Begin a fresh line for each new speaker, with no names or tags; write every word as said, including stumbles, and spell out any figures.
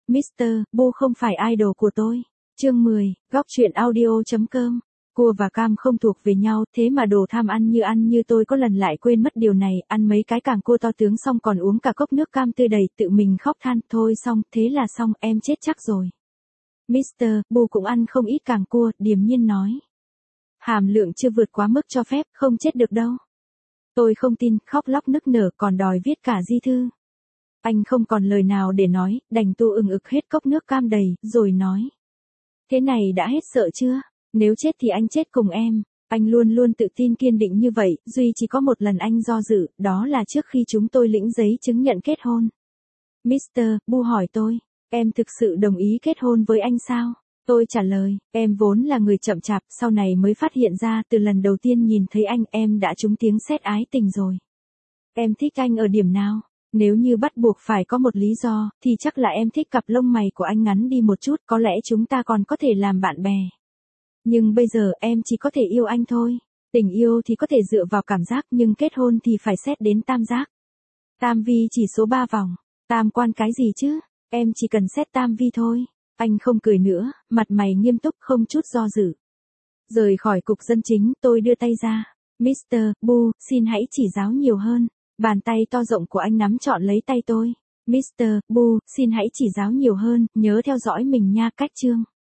mít tơ Boo không phải idol của tôi. Chương mười, góc truyện audio.com. Cua và cam không thuộc về nhau, thế mà đồ tham ăn như ăn như tôi có lần lại quên mất điều này, ăn mấy cái càng cua to tướng xong còn uống cả cốc nước cam tươi đầy, tự mình khóc than, thôi xong, thế là xong, em chết chắc rồi. mít tơ Boo cũng ăn không ít càng cua, điềm nhiên nói. Hàm lượng chưa vượt quá mức cho phép, không chết được đâu. Tôi không tin, khóc lóc nức nở còn đòi viết cả di thư. Anh không còn lời nào để nói, đành tu ừng ực hết cốc nước cam đầy, rồi nói. Thế này đã hết sợ chưa? Nếu chết thì anh chết cùng em. Anh luôn luôn tự tin kiên định như vậy, duy chỉ có một lần anh do dự, đó là trước khi chúng tôi lĩnh giấy chứng nhận kết hôn. mít tơ Boo hỏi tôi, em thực sự đồng ý kết hôn với anh sao? Tôi trả lời, em vốn là người chậm chạp, sau này mới phát hiện ra từ lần đầu tiên nhìn thấy anh em đã trúng tiếng sét ái tình rồi. Em thích anh ở điểm nào? Nếu như bắt buộc phải có một lý do, thì chắc là em thích cặp lông mày của anh ngắn đi một chút, có lẽ chúng ta còn có thể làm bạn bè. Nhưng bây giờ em chỉ có thể yêu anh thôi. Tình yêu thì có thể dựa vào cảm giác nhưng kết hôn thì phải xét đến tam giác. Tam vi chỉ số ba vòng. Tam quan cái gì chứ? Em chỉ cần xét tam vi thôi. Anh không cười nữa, mặt mày nghiêm túc không chút do dự. Rời khỏi cục dân chính, tôi đưa tay ra. mít tơ Boo, xin hãy chỉ giáo nhiều hơn. Bàn tay to rộng của anh nắm trọn lấy tay tôi. mít tơ Boo, xin hãy chỉ giáo nhiều hơn, nhớ theo dõi mình nha. Cách chương.